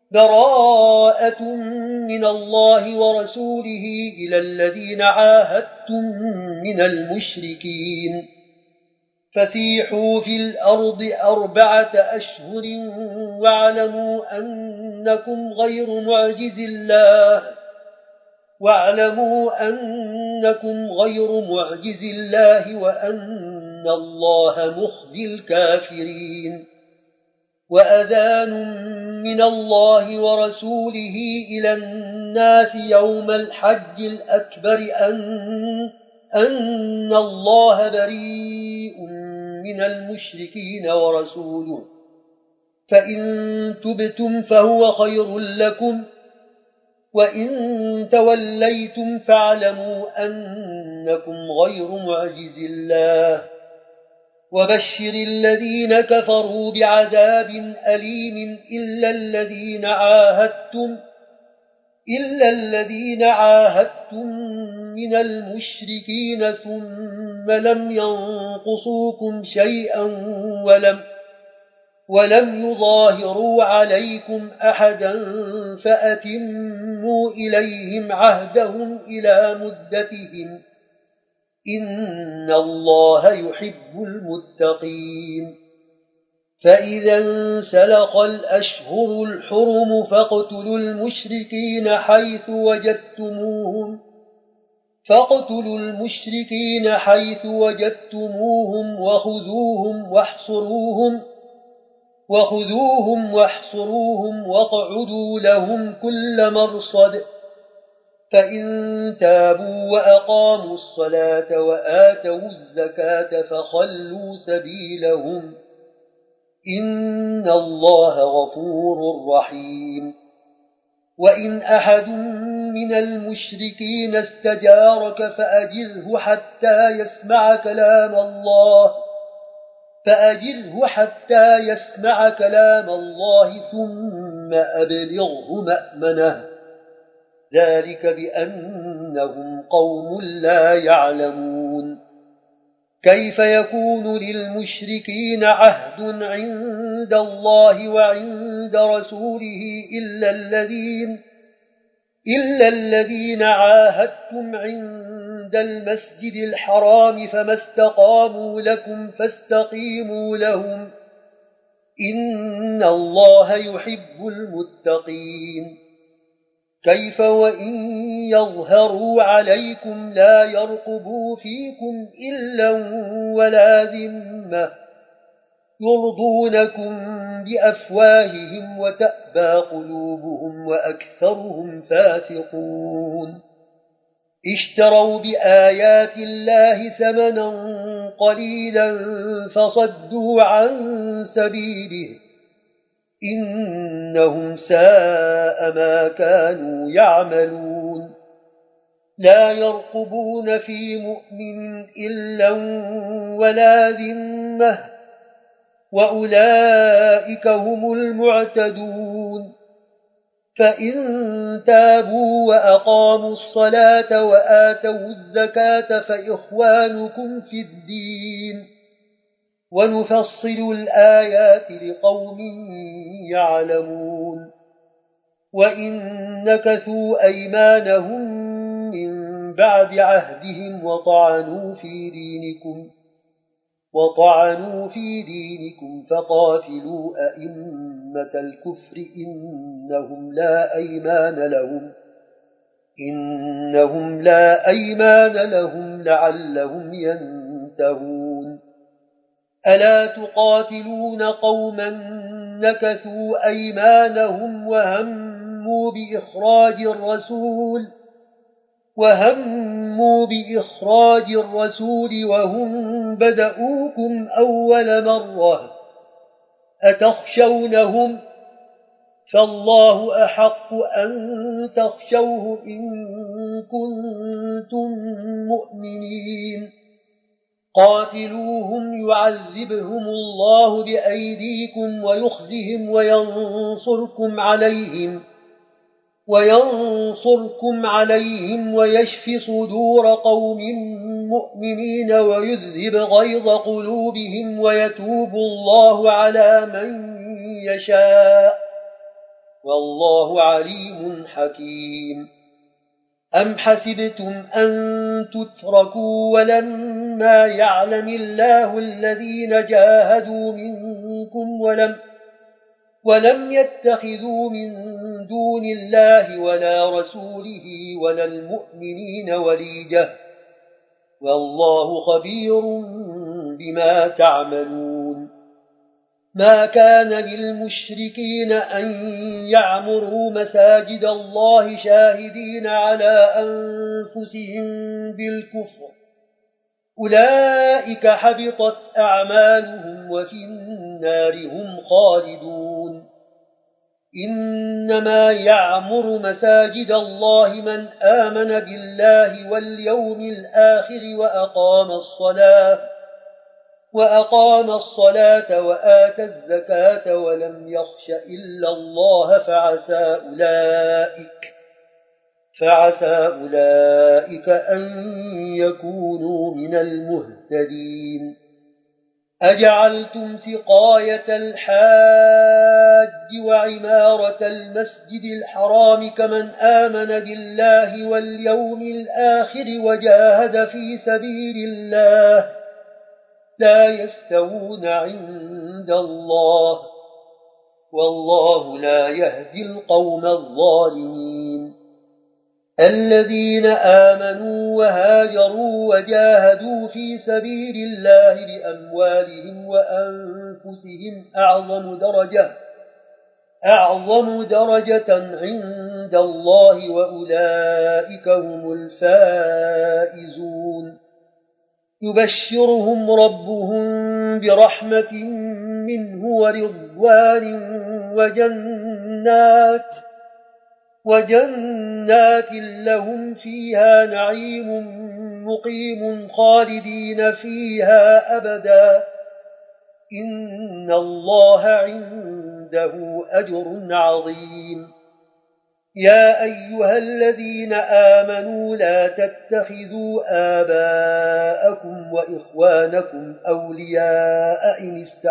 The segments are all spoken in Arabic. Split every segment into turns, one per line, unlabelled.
براءة من الله ورسوله إلى الذين عاهدتم من المشركين فسيحوا في الأرض 4 أشهر واعلموا أنكم غير معجز الله وأن الله مخزي الكافرين وأذان من الله ورسوله إلى الناس يوم الحج الأكبر أن الله بريء من المشركين ورسوله فإن تبتم فهو خير لكم وإن توليتم فاعلموا أنكم غير معجز الله وبشر الذين كفروا بعذاب أليم إلا الذين عاهدتم من المشركين ثم لم ينقصوكم شيئا ولم يظاهروا عليكم أحدا فأتموا إليهم عهدهم إلى مدتهم إن الله يحب المتقين فإذا انسلخ الأشهر الحرم فاقتلوا المشركين حيث وجدتموهم وخذوهم واحصروهم واقعدوا لهم كل مرصد فإن تابوا وأقاموا الصلاة وآتوا الزكاة فخلوا سبيلهم إن الله غفور رحيم وإن أحد من المشركين استجارك فأجره حتى يسمع كلام الله ثم أبلغه مأمنه ذلك بأنهم قوم لا يعلمون كيف يكون للمشركين عهد عند الله وعند رسوله إلا الذين عاهدتم عند المسجد الحرام فما استقاموا لكم فاستقيموا لهم إن الله يحب المتقين كيف وإن يظهروا عليكم لا يرقبوا فيكم إلا ولا ذمة يرضونكم بأفواههم وتأبى قلوبهم وأكثرهم فاسقون اشتروا بآيات الله ثمنا قليلا فصدوا عن سبيله إنهم ساء ما كانوا يعملون لا يرقبون في مؤمن إلا ولا ذمة وأولئك هم المعتدون فإن تابوا وأقاموا الصلاة وآتوا الزكاة فإخوانكم في الدين ونفصل الآيات لقوم يعلمون وإن نكثوا أيمانهم من بعد عهدهم وطعنوا في دينكم فقاتلوا أئمة الكفر إنهم لا أيمان لهم لعلهم ينتهون ألا تقاتلون قوما نكثوا أيمانهم وهموا بإخراج الرسول وهم بدؤوكم أول مرة أتخشونهم فالله أحق أن تخشوه إن كنتم مؤمنين قاتلوهم يعذبهم الله بأيديكم ويخزهم وينصركم عليهم ويشف صدور قوم مؤمنين ويذهب غيظ قلوبهم ويتوب الله على من يشاء والله عليم حكيم. أم حسبتم أن تتركوا ولما يعلم الله الذين جاهدوا منكم ولم يتخذوا من دون الله ولا رسوله ولا المؤمنين وليجة والله خبير بما تعملون. ما كان للمشركين أن يعمروا مساجد الله شاهدين على أنفسهم بالكفر أولئك حبطت أعمالهم وفي النار هم خالدون. إنما يعمر مساجد الله من آمن بالله واليوم الآخر وأقام الصلاة وآتى الزكاة ولم يخش إلا الله فعسى أولئك أن يكونوا من المهتدين. أجعلتم سقاية الحاج وعمارة المسجد الحرام كمن آمن بالله واليوم الآخر وجاهد في سبيل الله لا يستوون عند الله والله لا يهدي القوم الظالمين. الذين آمنوا وهاجروا وجاهدوا في سبيل الله بأموالهم وأنفسهم أعظم درجة عند الله وأولئك هم الفائزون. يبشرهم ربهم برحمة منه ورضوان وجنات لهم فيها نعيم مقيم خالدين فيها أبدا إن الله عنده أجر عظيم. يا أيها الذين آمنوا لا تتخذوا آباءكم وإخوانكم أولياء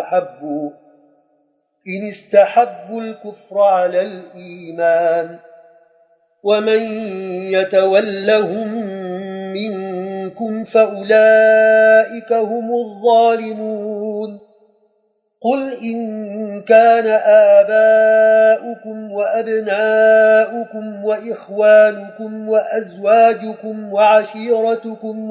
إن استحبوا الكفر على الإيمان ومن يتولهم منكم فأولئك هم الظالمون. قل إن كان آباؤكم وأبناؤكم وإخوانكم وأزواجكم وعشيرتكم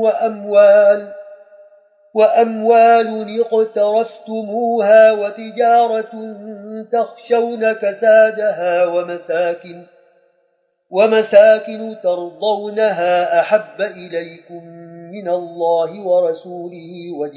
وأموال اقترفتموها وتجارة تخشون كسادها ومساكن ترضونها أحب إليكم من الله ورسوله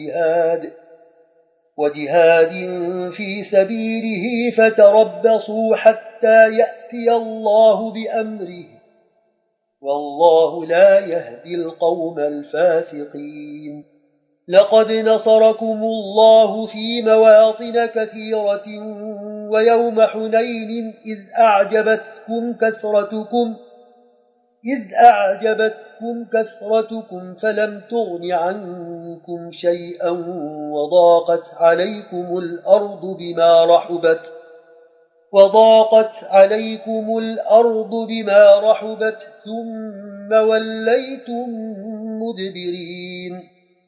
وجهاد في سبيله فتربصوا حتى يأتي الله بأمره والله لا يهدي القوم الفاسقين. لقد نصركم الله في مواطن كثيرة ويوم حنين إذ أعجبتكم كثرتكم فلم تغن عنكم شيئا وضاقت عليكم الأرض بما رحبت ثم وليتم مدبرين.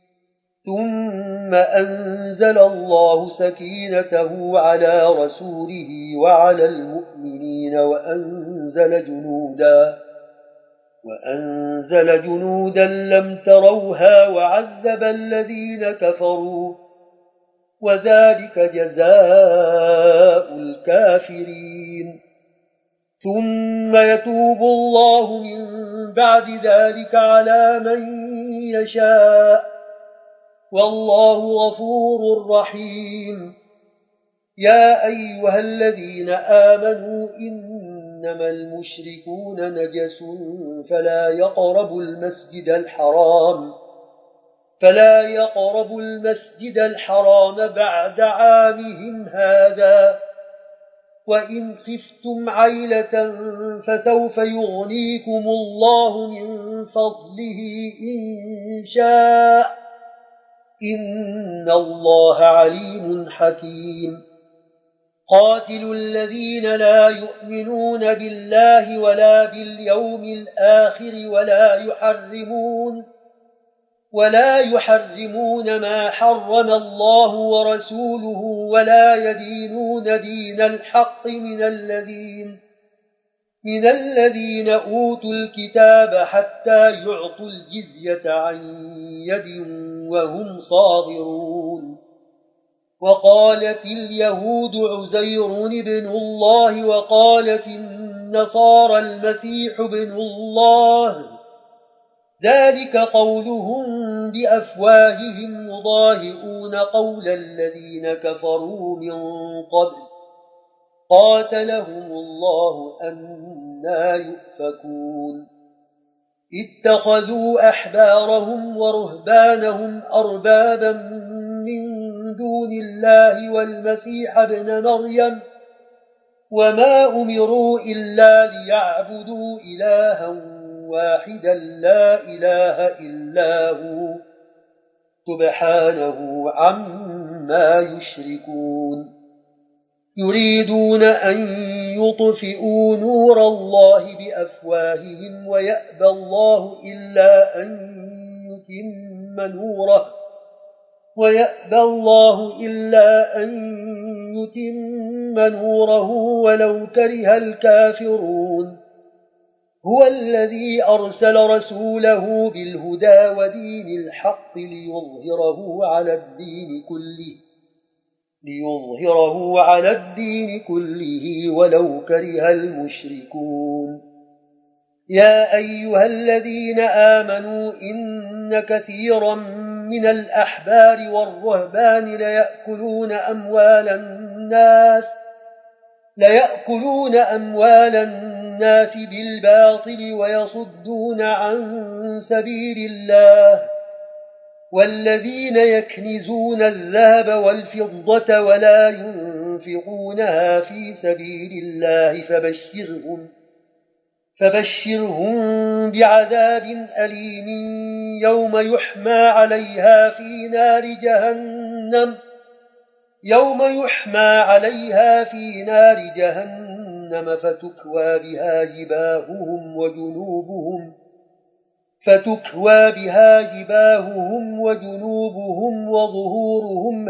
ثم أنزل الله سكينته على رسوله وعلى المؤمنين وأنزل جنودا لم تروها وعذب الذين كفروا وذلك جزاء الكافرين. ثم يتوب الله من بعد ذلك على من يشاء والله غفور رحيم. يا أيها الذين آمنوا إنما المشركون نجس فلا يقربوا المسجد الحرام بعد عامهم هذا وإن خفتم عيلة فسوف يغنيكم الله من فضله إن شاء إن الله عليم حكيم. قاتلوا الذين لا يؤمنون بالله ولا باليوم الآخر ولا يحرمون ما حرم الله ورسوله ولا يدينون دين الحق من الذين أوتوا الكتاب حتى يعطوا الجزية عن يد وهم صاغرون. وقالت اليهود عزير بن الله وقالت النصارى المسيح ابن الله، ذلك قولهم بأفواههم يضاهئون قول الذين كفروا من قبل قاتلهم الله أنى يؤفكون. اتخذوا أحبارهم ورهبانهم أربابا من دون الله والمسيح ابن مريم وما أمروا إلا ليعبدوا إلها واحدا لا إله إلا هو سبحانه عما يشركون. يريدون أن يطفئوا نور الله بأفواههم ويأبى الله إلا أن يتم نوره ولو كره الكافرون. هو الذي أرسل رسوله بالهدى ودين الحق ليظهره على الدين كله ولو كره المشركون. يا أيها الذين آمنوا إن كثيرا من الأحبار والرهبان ليأكلون أموال الناس بالباطل ويصدون عن سبيل الله، والذين يكنزون الذهب والفضة ولا ينفقونها في سبيل الله فبشرهم بعذاب أليم يوم يحمى عليها في نار جهنم فتكوى بها جباههم وجنوبهم وظهورهم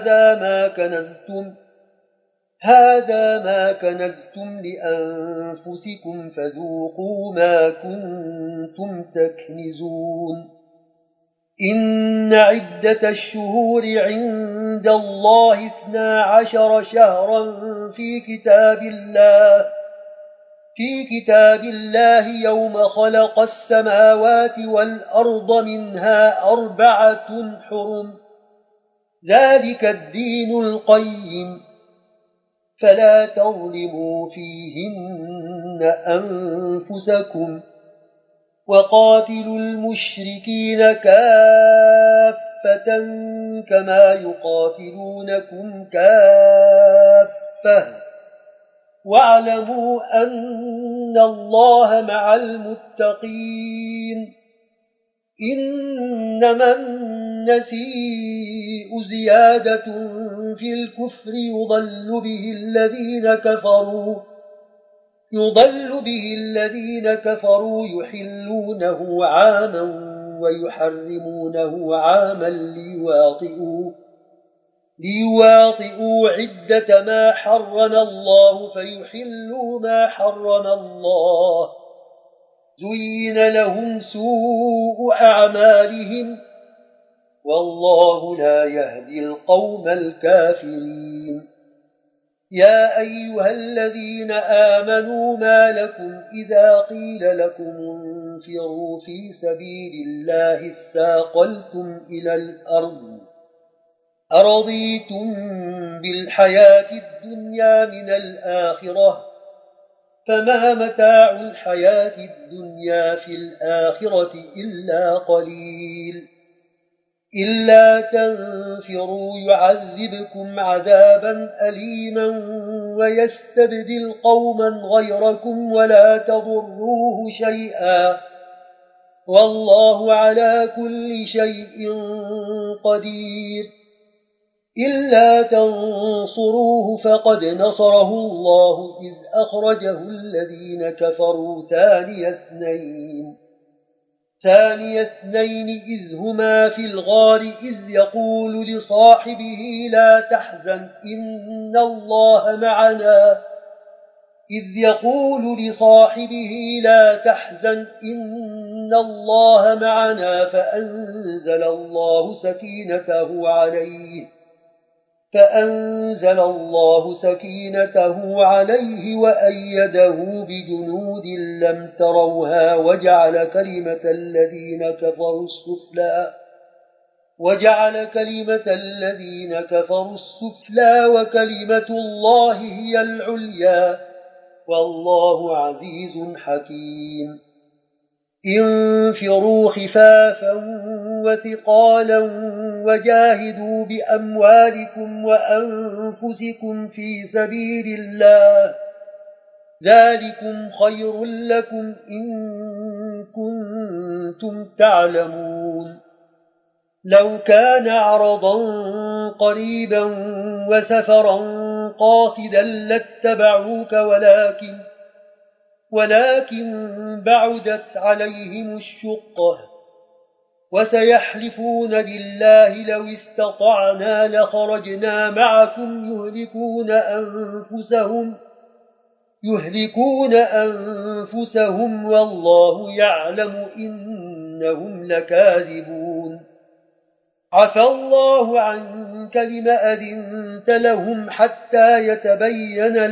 هذا ما كنزتم لأنفسكم فذوقوا ما كنتم تكنزون. إن عدة الشهور عند الله 12 شهرا في كتاب الله يوم خلق السماوات والأرض منها 4 حرم، ذلك الدين القيم، فلا تظلموا فيهن أنفسكم، وقاتلوا المشركين كافة كما يقاتلونكم كافة، واعلموا أن الله مع المتقين. إنما النسيء زيادة في الكفر يضل به الذين كفروا يحلونه عاما ويحرمونه عاما ليواطئوا عدة ما حرم الله فيحلوا ما حرم الله. زين لهم سوء أعمالهم والله لا يهدي القوم الكافرين. يا أيها الذين آمنوا ما لكم إذا قيل لكم انفروا في سبيل الله اثاقلتم إلى الأرض أرضيتم بالحياة الدنيا من الآخرة فما متاع الحياة الدنيا في الآخرة إلا قليل. إلا تنفروا يعذبكم عذابا أليما ويستبدل قوما غيركم ولا تضروه شيئا والله على كل شيء قدير. إلا تنصروه فقد نصره الله إذ أخرجه الذين كفروا ثاني اثنين إذ هما في الغار إذ يقول لصاحبه لا تحزن إن الله معنا فأنزل الله سكينته عليه وأيده بجنود لم تروها وجعل كلمة الذين كفروا السفلى وكلمة الله هي العليا والله عزيز حكيم انفروا خفافا وثقالا وجاهدوا بأموالكم وأنفسكم في سبيل الله ذلكم خير لكم إن كنتم تعلمون لو كان عرضا قريبا وسفرا قاصدا لاتبعوك ولكن بعدت عليهم الشقة وسيحلفون بالله لو استطعنا لخرجنا معكم يهلكون أنفسهم والله يعلم إنهم لكاذبون عفى الله عنك لم أذنت لهم حتى يتبين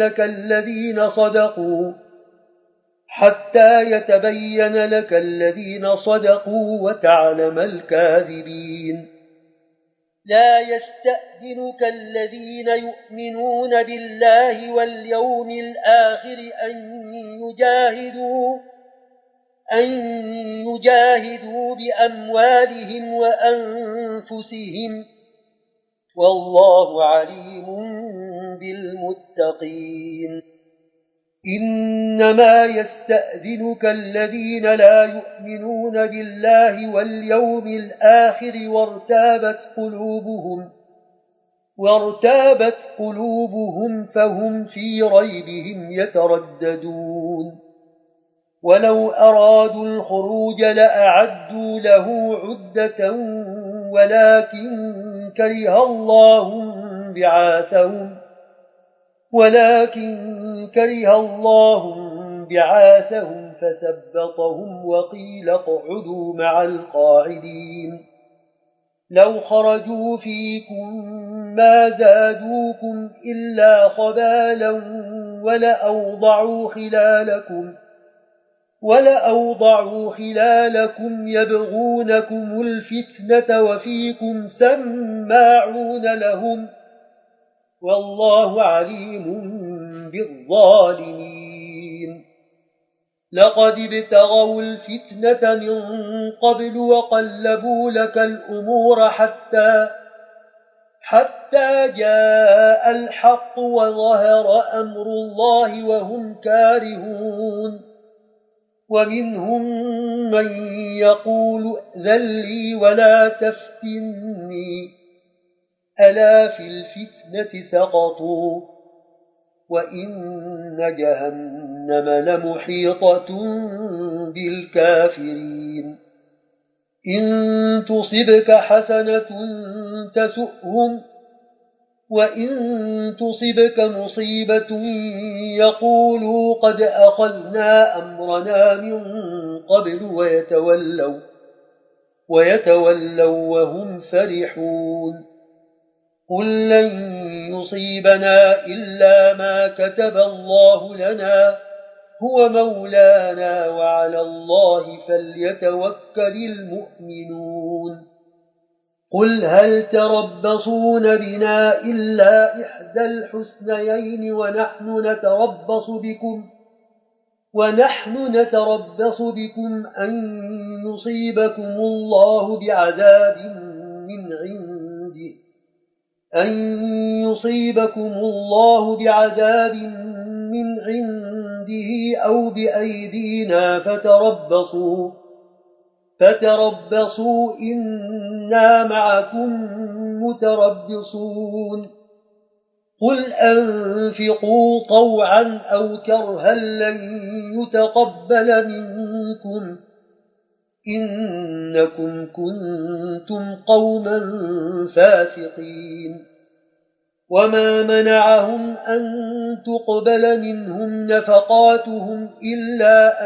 لك الذين صدقوا وتعلم الكاذبين لا يستأذنك الذين يؤمنون بالله واليوم الآخر أن يجاهدوا بأموالهم وأنفسهم والله عليم بالمتقين إنما يستأذنك الذين لا يؤمنون بالله واليوم الآخر وارتابت قلوبهم فهم في ريبهم يترددون ولو أرادوا الخروج لأعدوا له عدة ولكن كره الله بعاثهم فثبطهم وقيل اقعدوا مع القاعدين لو خرجوا فيكم ما زادوكم إلا خبالا ولأوضعوا خلالكم يبغونكم الفتنة وفيكم سماعون لهم والله عليم بالظالمين لقد ابتغوا الفتنة من قبل وقلبوا لك الأمور حتى جاء الحق وظهر أمر الله وهم كارهون ومنهم من يقول ائذن لي ولا تفتني ألا في الفتنة سقطوا وإن جهنم لمحيطة بالكافرين إن تصبك حسنة تسؤهم وإن تصبك مصيبة يقولوا قد أخذنا أمرنا من قبل ويتولوا وهم فرحون قل لن يصيبنا إلا ما كتب الله لنا هو مولانا وعلى الله فليتوكل المؤمنون قل هل تربصون بنا إلا إحدى الحسنيين ونحن نتربص بكم أن يصيبكم الله بعذاب من عنده أو بأيدينا فتربصوا إنا معكم متربصون قل أنفقوا طوعا أو كرها لن يتقبل منكم إنكم كنتم قوما فاسقين وما منعهم أن تقبل منهم نفقاتهم إلا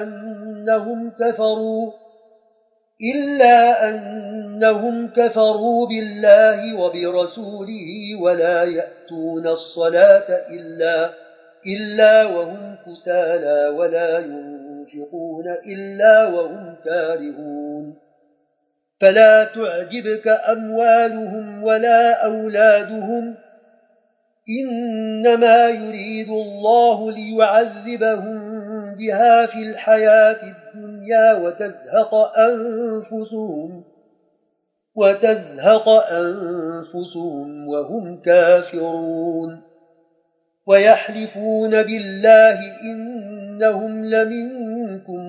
أنهم كفروا بالله وبرسوله ولا يأتون الصلاة إلا وهم كسالى ولا ينفقون إلا وهم كارهون فلا تعجبك أموالهم ولا أولادهم إنما يريد الله ليعذبهم بها في الحياة الدنيا وتزهق أنفسهم وهم كافرون ويحلفون بالله إنهم لمنكم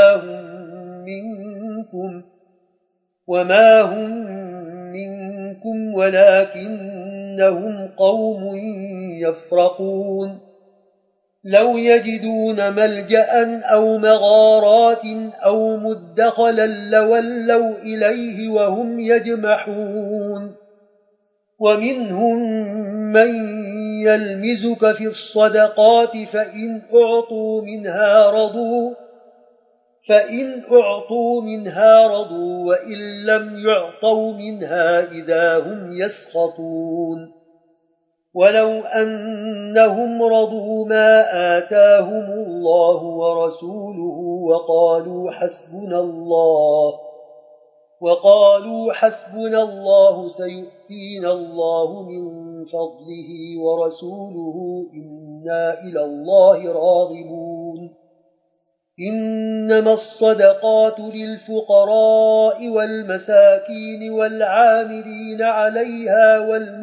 وما هم منكم ولكنهم قوم يفرقون لو يجدون ملجأ أو مغارات أو مدخلا لولوا إليه وهم يجمحون ومنهم من يلمزك في الصدقات فإن أعطوا منها رضوا وإن لم يعطوا منها إذا هم يسخطون ولو أنهم رضوا ما آتاهم الله ورسوله وقالوا حسبنا الله سيؤتينا الله من فضله ورسوله إنا إلى الله راغبون إنما الصدقات للفقراء والمساكين والعاملين عليها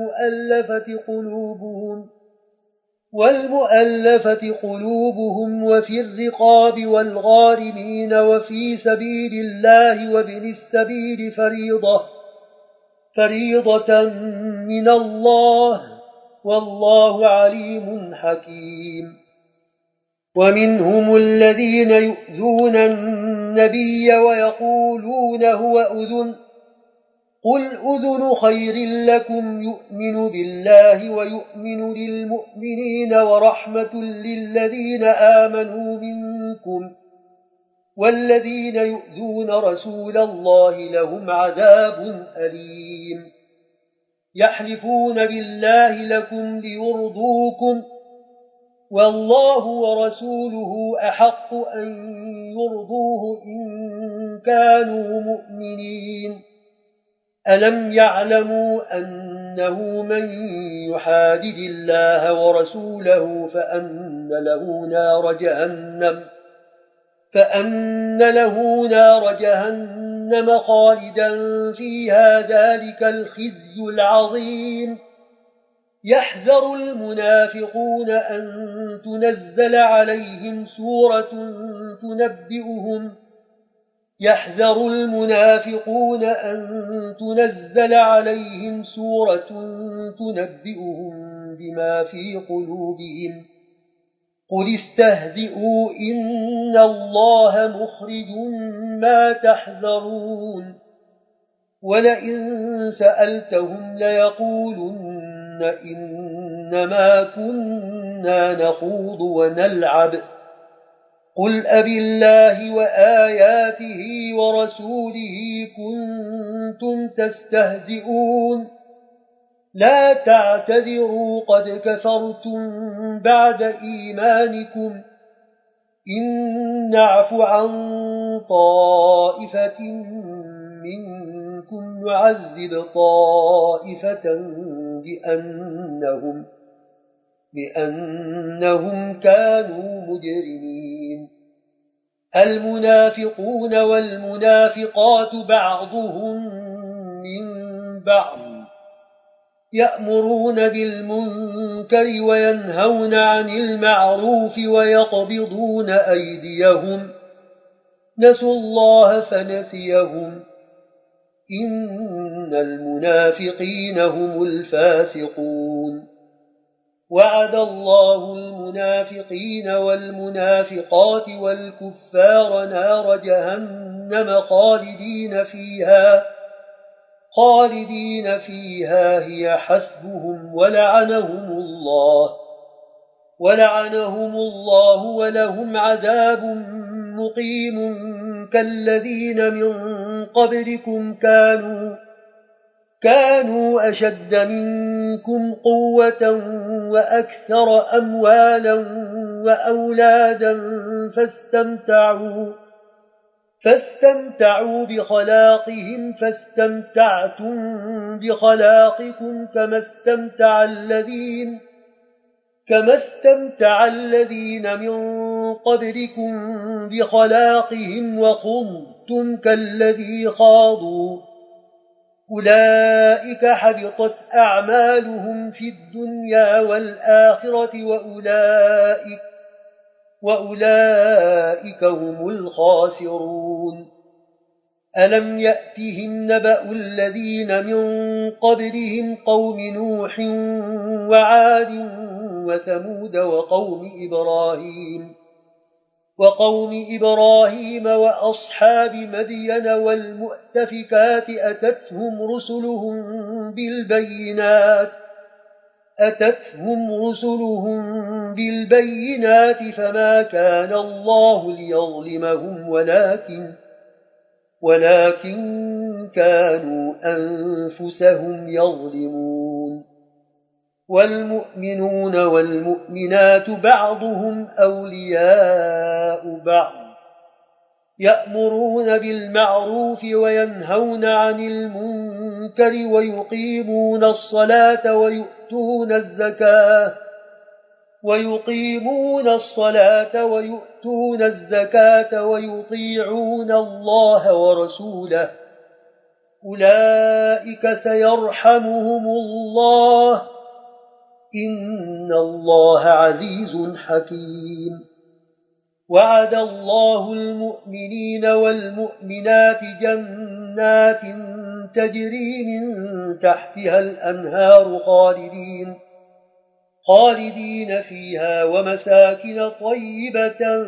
والمؤلفة قلوبهم وفي الرقاب والغارمين وفي سبيل الله وابن السبيل فريضة من الله والله عليم حكيم ومنهم الذين يؤذون النبي ويقولون هو أذن قل أذن خير لكم يؤمن بالله ويؤمن للمؤمنين ورحمة للذين آمنوا منكم والذين يؤذون رسول الله لهم عذاب أليم يحلفون بالله لكم ليرضوكم والله ورسوله أحق أن يرضوه إن كانوا مؤمنين ألم يعلموا أنه من يحادد الله ورسوله فأن له نار جهنم خالدا فيها ذلك الخزي العظيم يحذر المنافقون أن تنزل عليهم سورة تنبئهم بما في قلوبهم قل استهزئوا إن الله مخرج ما تحذرون ولئن سألتهم ليقولن إنما كنا نخوض ونلعب قل أبالله وآياته ورسوله كنتم تستهزئون لا تعتذروا قد كفرتم بعد إيمانكم إن نعف عن طائفة منكم نعذب طائفة بأنهم كانوا مجرمين المنافقون والمنافقات بعضهم من بعض يأمرون بالمنكر وينهون عن المعروف ويقبضون أيديهم نسوا الله فنسيهم إن المنافقين هم الفاسقون وعد الله المنافقين والمنافقات والكفار نار جهنم خالدين فيها هي حسبهم ولعنهم الله ولهم عذاب مقيم كالذين من قبلكم كانوا أشد منكم قوة وأكثر أموالا وأولادا فاستمتعوا بخلاقهم فاستمتعتم بخلاقكم كما استمتع الذين من قبلكم بخلاقهم وخضتم كالذي خاضوا أولئك حبطت أعمالهم في الدنيا والآخرة وأولئك هم الخاسرون ألم يأتهم نبأ الذين من قبلهم قوم نوح وعاد وثمود وقوم إبراهيم وأصحاب مدين والمؤتفكات أتتهم رسلهم بالبينات فما كان الله ليظلمهم ولكن كانوا أنفسهم يظلمون والمؤمنون والمؤمنات بعضهم أولياء بعض يأمرون بالمعروف وينهون عن المنكر ويقيمون الصلاة ويؤتون الزكاة ويطيعون الله ورسوله أولئك سيرحمهم الله إن الله عزيز حكيم وعد الله المؤمنين والمؤمنات جنات تجري من تحتها الأنهار خالدين فيها ومساكن طيبة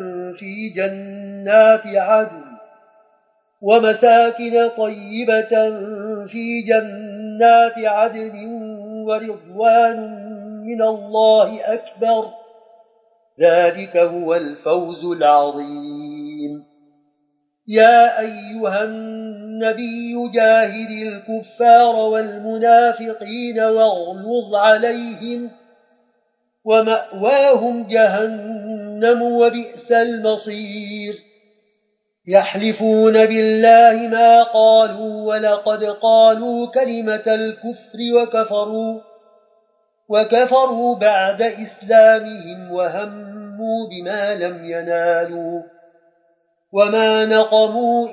في جنات عدن ورضوان من الله أكبر ذلك هو الفوز العظيم يا أيها النبي جاهد الكفار والمنافقين واغلظ عليهم ومأواهم جهنم وبئس المصير يحلفون بالله ما قالوا ولقد قالوا كلمة الكفر وكفروا بعد إسلامهم وهموا بما لم ينالوا وما نقموا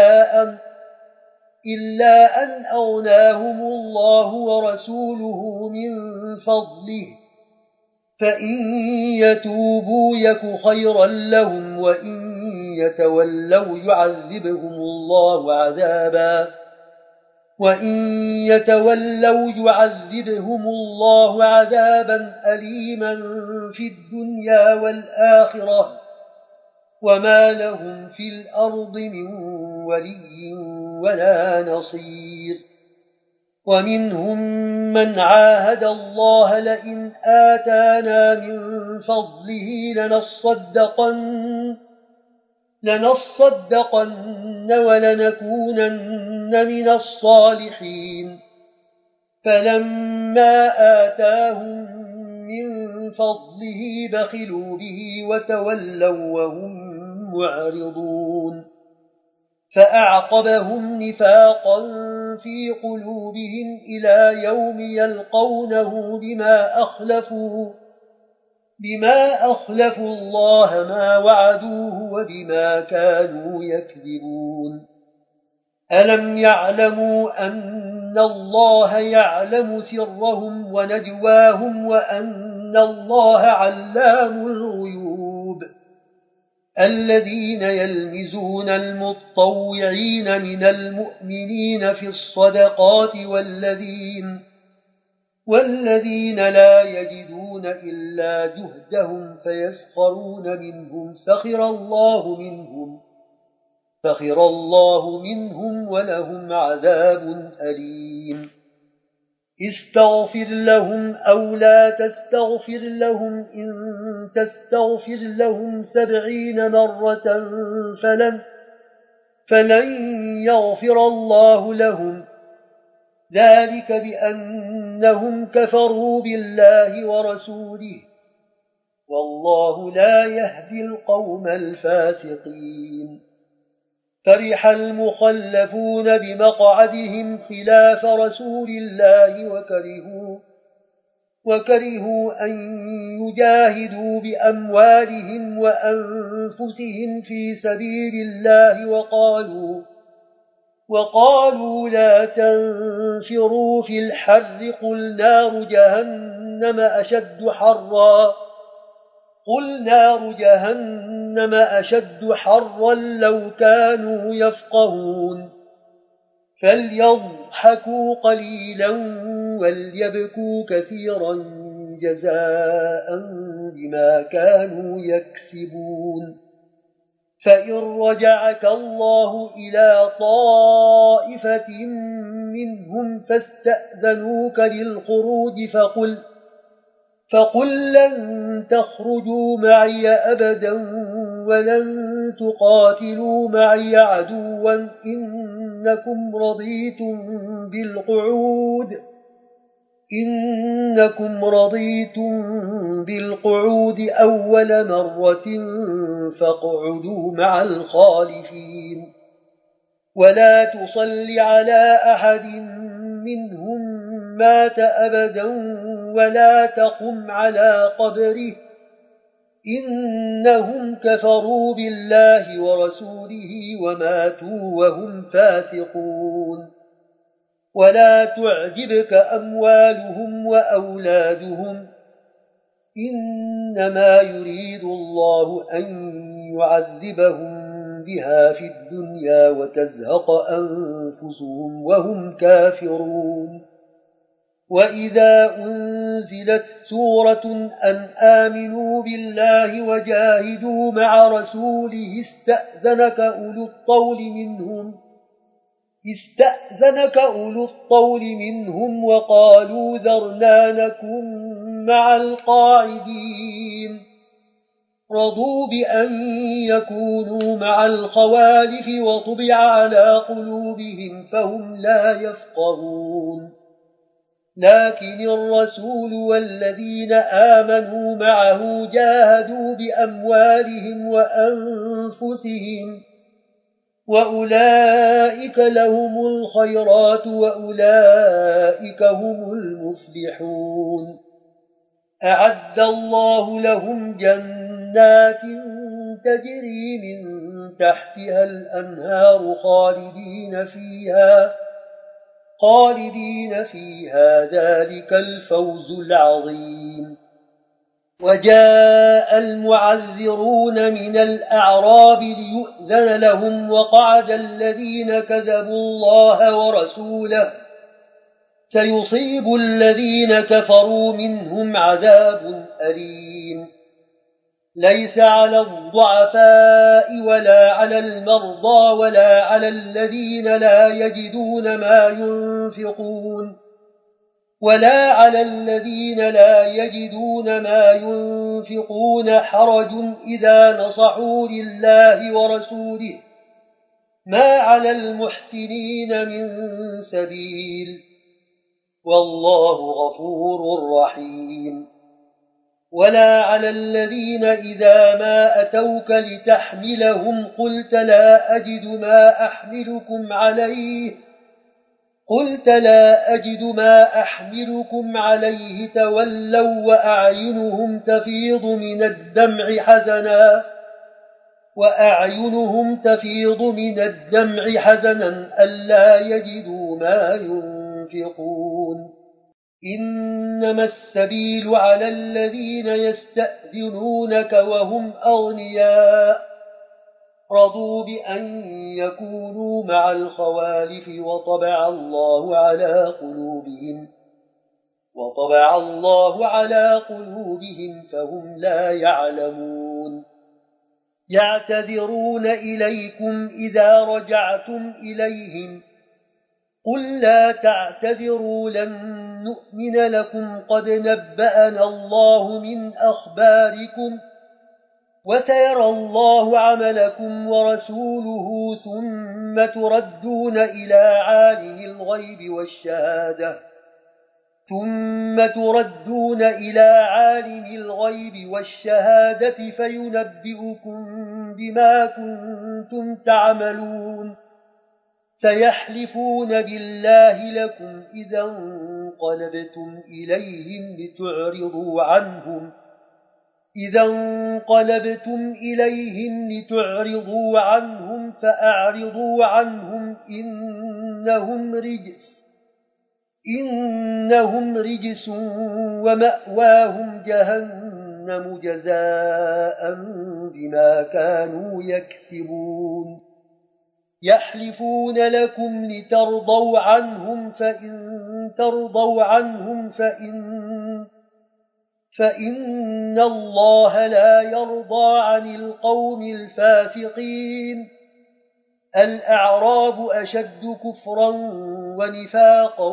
إلا أن أغناهم الله ورسوله من فضله فإن يتوبوا يك خيرا لهم وإن يتولوا يعذبهم الله عذابا أليما في الدنيا والآخرة وما لهم في الأرض من ولي ولا نصير ومنهم من عاهد الله لئن آتانا من فضله لنصدقن ولنكونن من الصالحين فلما آتاهم من فضله بخلوا به وتولوا وهم معرضون فأعقبهم نفاقا في قلوبهم إلى يوم يلقونه بما أخلفوا الله ما وعدوه وبما كانوا يكذبون ألم يعلموا أن الله يعلم سرهم ونجواهم وأن الله علام الغيوب الذين يلمزون المتطوعين من المؤمنين في الصدقات والذين لا يجدون إلا جهدهم فيسخرون منهم سخر الله منهم ولهم عذاب أليم استغفر لهم أو لا تستغفر لهم إن تستغفر لهم 70 مرة فلن يغفر الله لهم ذلك بأنهم كفروا بالله ورسوله والله لا يهدي القوم الفاسقين فرح المخلفون بمقعدهم خلاف رسول الله وكرهوا أن يجاهدوا بأموالهم وأنفسهم في سبيل الله وقالوا لا تنفروا في الحر قل نار جهنم أشد حرا لو كانوا يفقهون فليضحكوا قليلا وليبكوا كثيرا جزاء بما كانوا يكسبون فإن رجعك الله إلى طائفة منهم فاستأذنوك للخروج فقل لن تخرجوا معي أبدا ولن تقاتلوا معي عدوا إنكم رضيتم بالقعود أول مرة فاقعدوا مع الخالفين ولا تصل على أحد منهم مات أبدا ولا تقم على قبره إنهم كفروا بالله ورسوله وماتوا وهم فاسقون ولا تعجبك أموالهم وأولادهم إنما يريد الله أن يعذبهم بها في الدنيا وتزهق أنفسهم وهم كافرون وإذا أنزلت سورة أن آمنوا بالله وجاهدوا مع رسوله استأذنك أولو الطول منهم وقالوا ذرنا نكن مع القاعدين رضوا بأن يكونوا مع الخوالف وطبع على قلوبهم فهم لا يفقهون لكن الرسول والذين آمنوا معه جاهدوا بأموالهم وأنفسهم وأولئك لهم الخيرات وأولئك هم المفلحون أعد الله لهم جنات تجري من تحتها الأنهار خالدين فيها ذلك الفوز العظيم وجاء المعذرون من الأعراب ليؤذن لهم وقعد الذين كذبوا الله ورسوله سيصيب الذين كفروا منهم عذاب أليم ليس على الضعفاء ولا على المرضى ولا على الذين لا يجدون ما ينفقون حرج إذا نصحوا لله ورسوله ما على المحسنين من سبيل والله غفور رحيم ولا على الذين إذا ما أتوك لتحملهم قلت لا أجد ما أحملكم عليه تولوا وأعينهم تفيض من الدمع حزنا ألا يجدوا ما ينفقون إنما السبيل على الذين يستأذنونك وهم أغنياء رضوا بأن يكونوا مع الخوالف وطبع الله على قلوبهم فهم لا يعلمون يعتذرون إليكم إذا رجعتم إليهم قل لا تعتذروا لن نؤمن لكم قد نبأنا الله من أخباركم وسيرى الله عملكم ورسوله ثم تردون إلى عالم الغيب والشهادة فينبئكم بما كنتم تعملون سيحلفون بالله لكم إذا انقلبتم إليهم لتعرضوا عنهم فأعرضوا عنهم إنهم رجس ومأواهم جهنم جزاء بما كانوا يكسبون يحلفون لكم لترضوا عنهم فإن ترضوا عنهم فإن الله لا يرضى عن القوم الفاسقين الأعراب أشد كفرا ونفاقا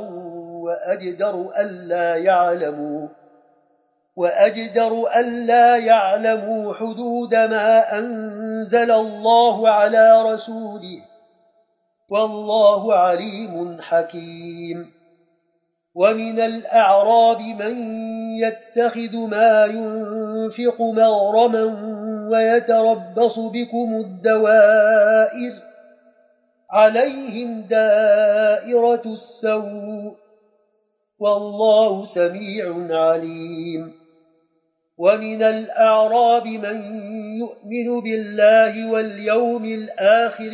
وأجدر ألا يعلموا حدود ما أنزل الله على رسوله والله عليم حكيم ومن الأعراب من يتخذ ما ينفق مغرما ويتربص بكم الدوائر عليهم دائرة السوء والله سميع عليم ومن الأعراب من يؤمن بالله واليوم الآخر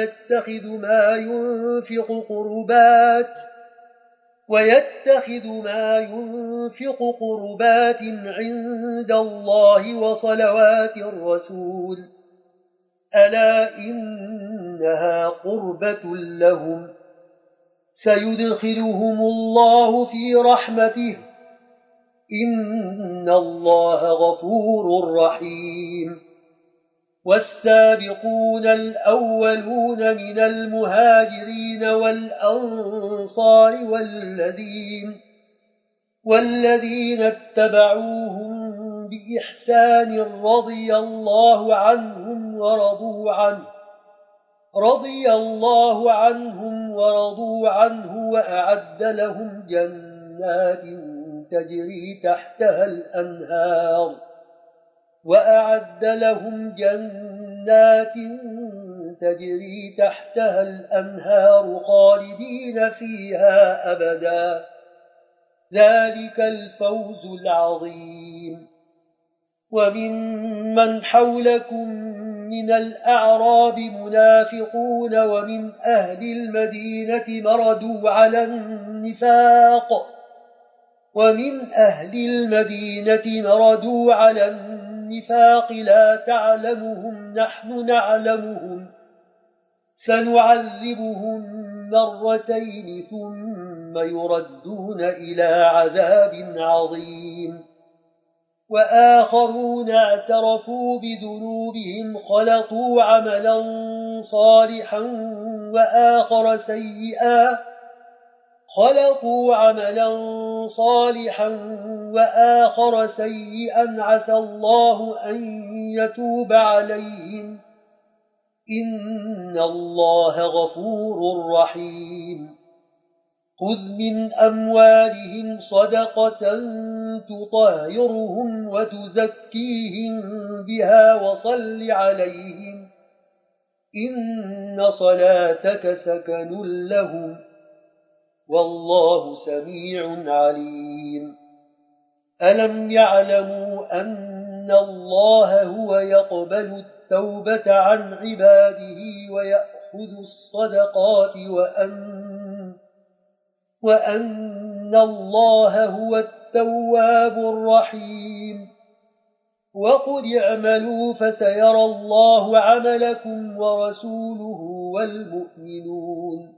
ويتخذ ما ينفق قربات عند الله وصلوات الرسول ألا إنها قربة لهم سيدخلهم الله في رحمته إن الله غفور رحيم والسابقون الأولون من المهاجرين والأنصار والذين اتبعوهم بإحسان رضي الله عنهم ورضوا عنه وأعد لهم جنات تجري تحتها الأنهار خالدين فيها أبدا ذلك الفوز العظيم وممن حولكم من الأعراب منافقون ومن أهل المدينة مردوا على النفاق لا تعلمهم نحن نعلمهم سنعذبهم مرتين ثم يردون إلى عذاب عظيم وآخرون اعترفوا بذنوبهم خلطوا عملا صالحا وآخر سيئا عسى الله أن يتوب عليهم إن الله غفور رحيم خذ من أموالهم صدقة تطهرهم وتزكيهم بها وصل عليهم إن صلاتك سكن لهم والله سميع عليم ألم يعلموا أن الله هو يقبل التوبة عن عباده ويأخذ الصدقات وأن الله هو التواب الرحيم وقل اعملوا فسيرى الله عملكم ورسوله والمؤمنون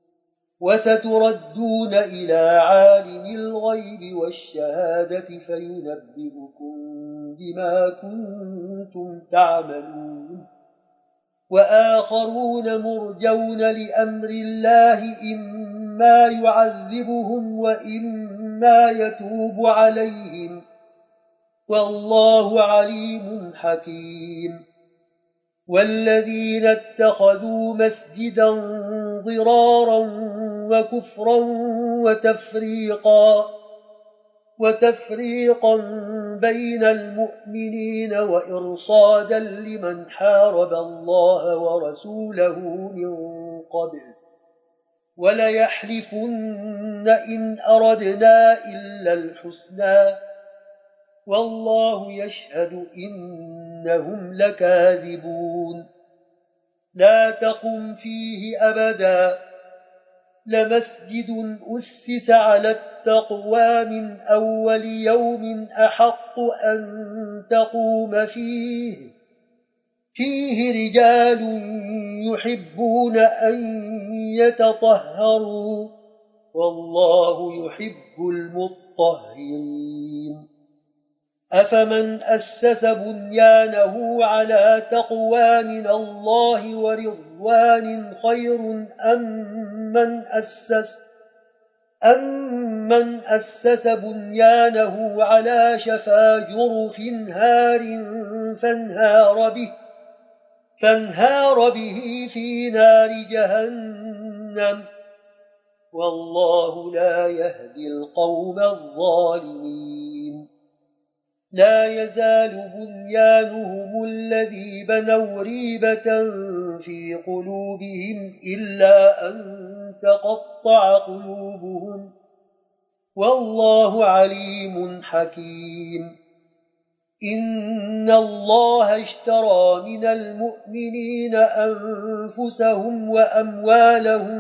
وستردون إلى عالم الغيب والشهادة فينبئكم بما كنتم تعملون وآخرون مرجون لأمر الله إما يعذبهم وإما يتوب عليهم والله عليم حكيم والذين اتخذوا مسجدا ضرارا وكفرا وتفريقا بين المؤمنين وإرصادا لمن حارب الله ورسوله من قبل وليحلفن إن أردنا إلا الحسنى والله يشهد إنهم لكاذبون لا تقم فيه أبدا لمسجد أسس على التقوى من أول يوم أحق أن تقوم فيه رجال يحبون أن يتطهروا والله يحب المطهرين أفمن أسس بنيانه على تقوى من الله ورضوان خير أمن أسس بنيانه على شفا جرف هار فانهار به في نار جهنم والله لا يهدي القوم الظالمين لا يزال بنيانهم الذي بنوا ريبة في قلوبهم إلا أن تقطع قلوبهم والله عليم حكيم إن الله اشترى من المؤمنين أنفسهم وأموالهم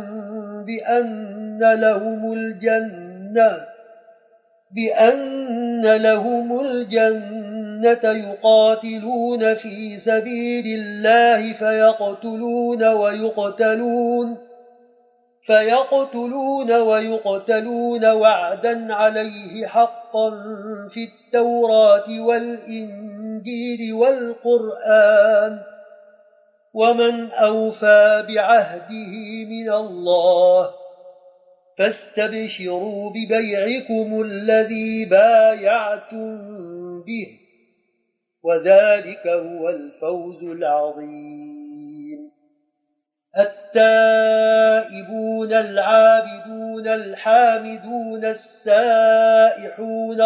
بأن لهم الجنة يقاتلون في سبيل الله فيقتلون ويقتلون وعدا عليه حقا في التوراة والإنجيل والقرآن ومن أوفى بعهده من الله فاستبشروا ببيعكم الذي بايعتم به وذلك هو الفوز العظيم التائبون العابدون الحامدون السائحون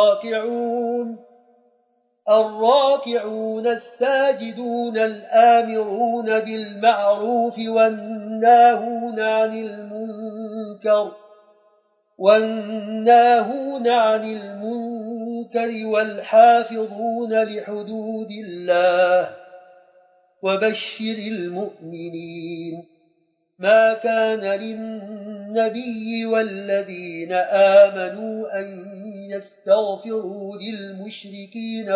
الراكعون الساجدون الآمرون بالمعروف والناهون عن المنكر والحافظون لحدود الله وبشر المؤمنين ما كان للنبي والذين آمنوا أن يستغفروا للمشركين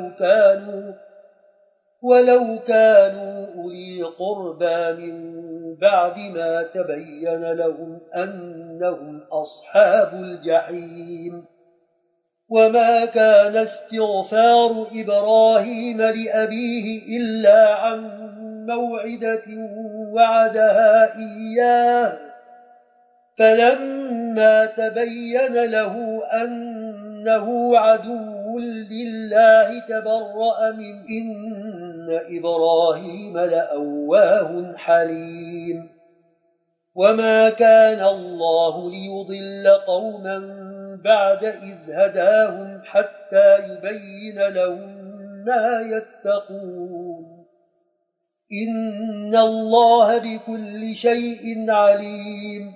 ولو كانوا أولي قربى من بعد ما تبين لهم أنهم أصحاب الجحيم وما كان استغفار إبراهيم لأبيه إلا عن موعدة وعدها إياه فلما تبين له أنه عدو لله تبرأ من إن إبراهيم لأواه حليم وما كان الله ليضل قوما بعد إذ هداهم حتى يبين لهم ما يتقون إن الله بكل شيء عليم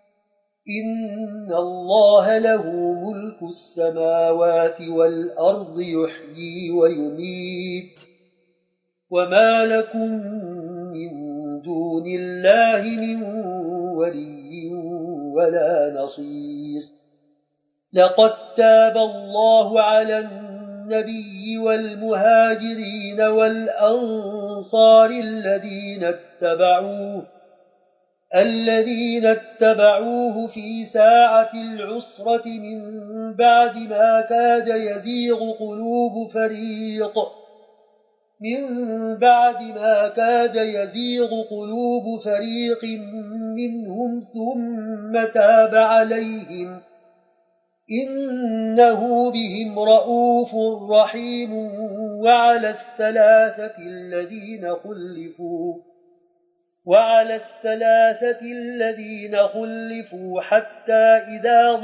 إن الله له ملك السماوات والأرض يحيي ويميت وما لكم من دون الله من ولي ولا نصير لقد تاب الله على والنبي والمهاجرين والأنصار الذين اتبعوه في ساعة العسرة من بعد ما كاد يزيغ قلوب فريق منهم ثم تاب عليهم إنه بهم رؤوف رحيم. وعلى الثلاثة الذين خلفوا حتى إذا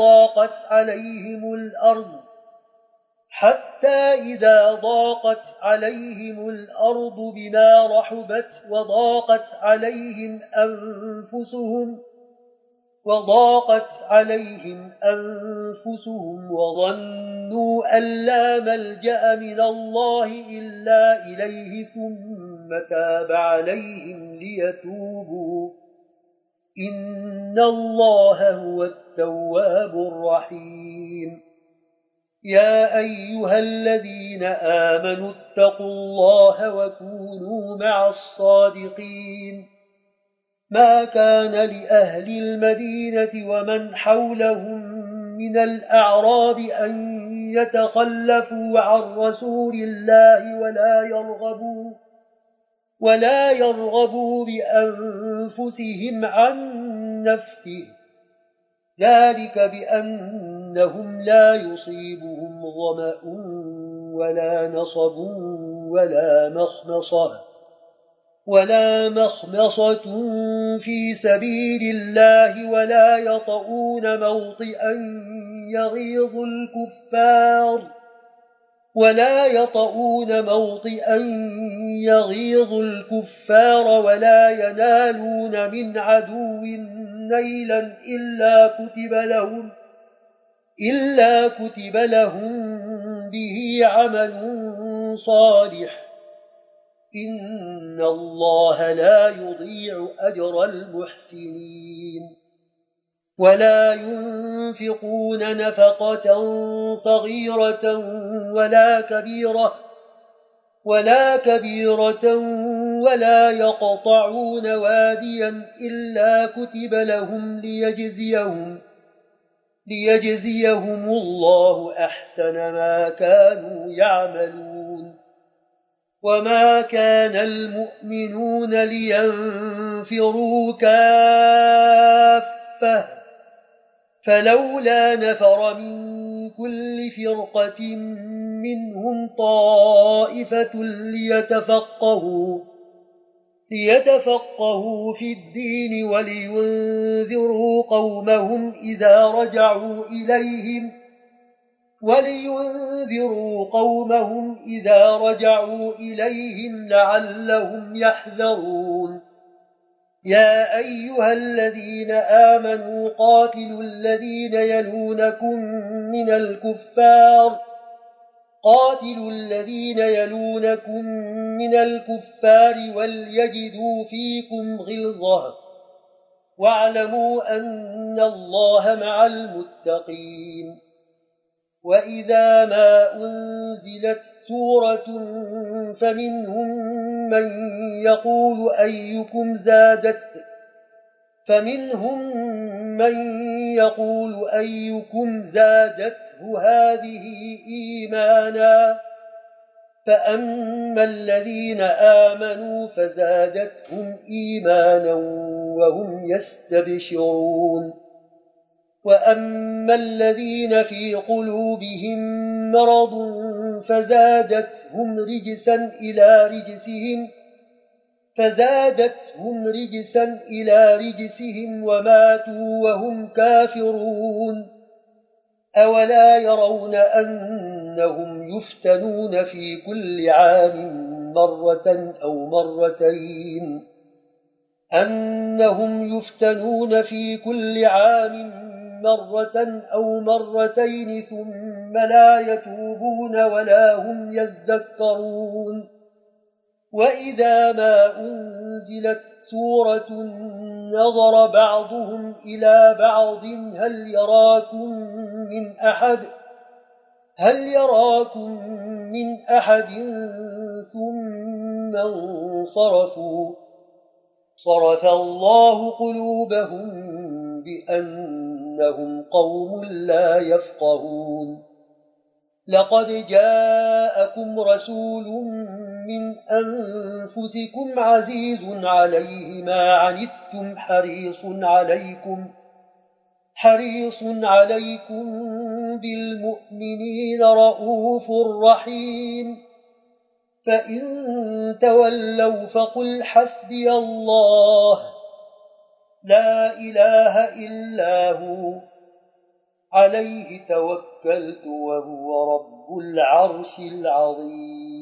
ضاقت عليهم الأرض بما رحبت وضاقت عليهم أنفسهم وظنوا أن لا ملجأ من الله إلا إليه ثم تاب عليهم ليتوبوا إن الله هو التواب الرحيم. يا أيها الذين آمنوا اتقوا الله وكونوا مع الصادقين. ما كان لأهل المدينة ومن حولهم من الأعراب أن يتخلفوا عن رسول الله ولا يرغبوا بأنفسهم عن نفسه، ذلك بأنهم لا يصيبهم ظمأ ولا نصب ولا مخمصة في سبيل الله ولا يطؤون موطئا يغيظ الكفار ولا ينالون من عدو نيلا إلا كتب لهم به عمل صالح. إن الله لا يضيع أجر المحسنين. ولا ينفقون نفقة صغيرة ولا كبيرة ولا يقطعون واديا إلا كتب لهم ليجزيهم الله أحسن ما كانوا يعملون. وما كان المؤمنون لينفروا كافة فلولا نفر من كل فرقة منهم طائفة ليتفقهوا في الدين ولينذروا قومهم إذا رجعوا إليهم لعلهم يحذرون. يا أيها الذين آمنوا قاتلوا الذين يلونكم من الكفار وليجدوا فيكم غلظة واعلموا أن الله مع المتقين. وإذا ما أنزلت سورة فمنهم من يقول أيكم زادته هذه إيمانا فأما الذين آمنوا فزادتهم إيمانا وهم يستبشرون. وأما الذين في قلوبهم مرض فزادتهم رجسا إلى رجسهم وماتوا وهم كافرون. أولا يرون أنهم يفتنون في كل عام مرة أو مرتين ثم لا يتوبون ولا هم يذكرون. وإذا ما أنزلت سورة نظر بعضهم إلى بعض هل يراكم من أحد هل يراكم من أحد ثم انصرفوا صرف الله قلوبهم بأنهم قوم لا يفقهون لقد جاءكم رسول من أنفسكم عزيز عليه ما عنتم حريص عليكم بالمؤمنين رؤوف رحيم فإن تولوا فقل حسبي الله لا إله إلا هو عليه توكلت وهو رب العرش العظيم